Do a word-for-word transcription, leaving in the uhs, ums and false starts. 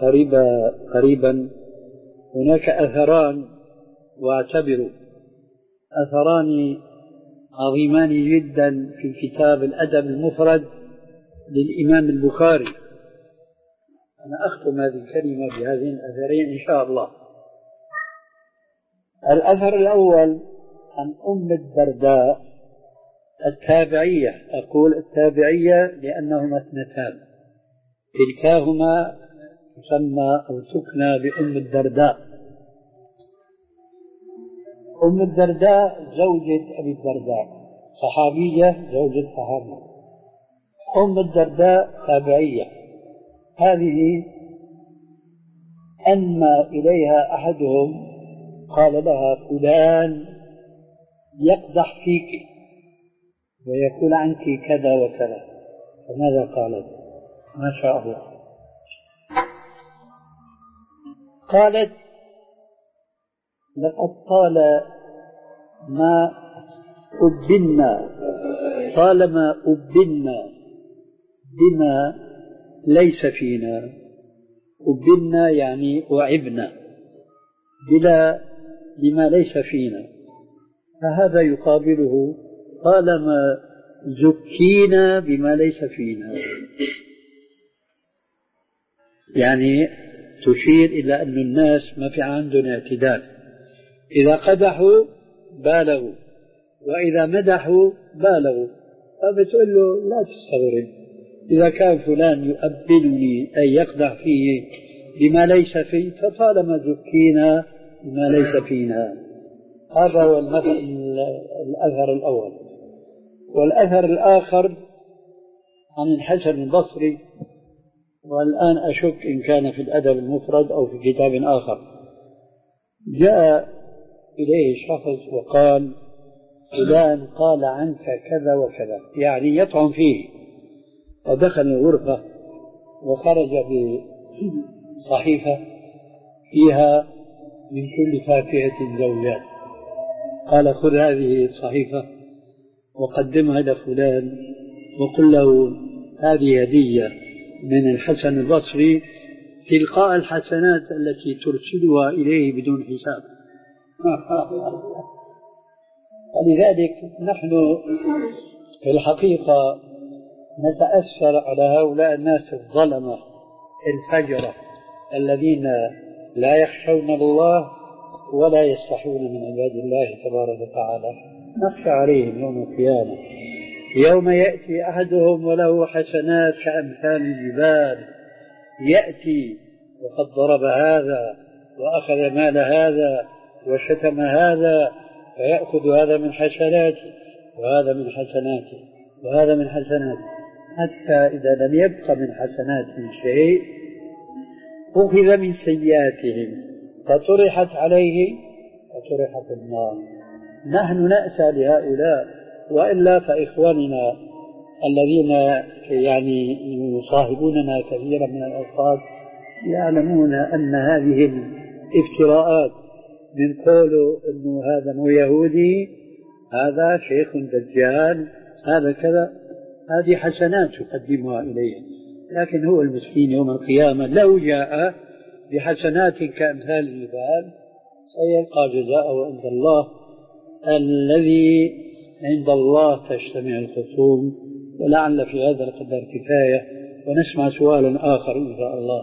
قريبا قريبا هناك أثران، واعتبروا أثران عظيمان جدا في كتاب الأدب المفرد للإمام البخاري. أنا أختم هذه الكلمة بهذين الأثرين إن شاء الله. الأثر الأول عن أم الدرداء التابعية، أقول التابعية لأنهما اثنتان، كلتاهما تسمى أو تكنى بأم الدرداء. أم الدرداء زوجة أبي الدرداء، صحابية زوجة صحابي. أم الدرداء تابعية. هذه أنمى إليها أحدهم قال لها فلان يقدح فيك ويقول عنك كذا وكذا، فماذا قالت؟ ما شاء الله، قالت لقد طال ما أبنا طالما أبنا بما ليس فينا. أبنا يعني وعبنا بلا بما ليس فينا، فهذا يقابله طالما زكينا بما ليس فينا، يعني تشير إلى أن الناس ما في عندنا اعتدال، إذا قدحوا بالغوا وإذا مدحوا بالغوا. فبتقول له لا تستغرب إذا كان فلان يؤبلني أي يقدح فيه بما ليس فيه، فطالما زكينا بما ليس فينا. هذا هو المثل الأثر الأول. والأثر الآخر عن الحسن البصري، والآن أشك إن كان في الأدب المفرد أو في كتاب آخر. جاء إليه شخص وقال فلان قال عنك كذا وكذا، يعني يطعن فيه، ودخل الغرفة وخرج بصحيفة فيها من كل فاكهة زوجات، قال خذ هذه الصحيفة وقدمها لفلان وقل له هذه هدية من الحسن البصري تلقاء الحسنات التي ترسلها إليه بدون حساب. ولذلك نحن في الحقيقة نتأثر على هؤلاء الناس الظلمة الفجرة الذين لا يخشون الله ولا يستحون من عباد الله تبارك وتعالى. نخشى عليهم يوم القيامة، يوم يأتي أحدهم وله حسنات كأمثال الجبال، يأتي وقد ضرب هذا وأخذ مال هذا وشتم هذا، فيأخذ هذا من حسناته وهذا من حسناته وهذا من حسناته، حتى إذا لم يبق من حسناتهم شيء أخذ من سيئاتهم فطرحت عليه فطرحت النار. نحن نأسى لهؤلاء، وإلا فإخواننا الذين يعني يصاحبوننا كثيرا من الأوقات يعلمون أن هذه الافتراءات من قوله أنه هذا مو يهودي، هذا شيخ دجال، هذا كذا، هذه حسنات يقدمها إليه، لكن هو المسكين يوم القيامة لو جاء بحسنات كأمثال الجبال سيلقى جزاءه عند الله الذي عند الله تجتمع الخصوم. ولعل في هذا القدر كفاية، ونسمع سؤالا آخر إن شاء الله.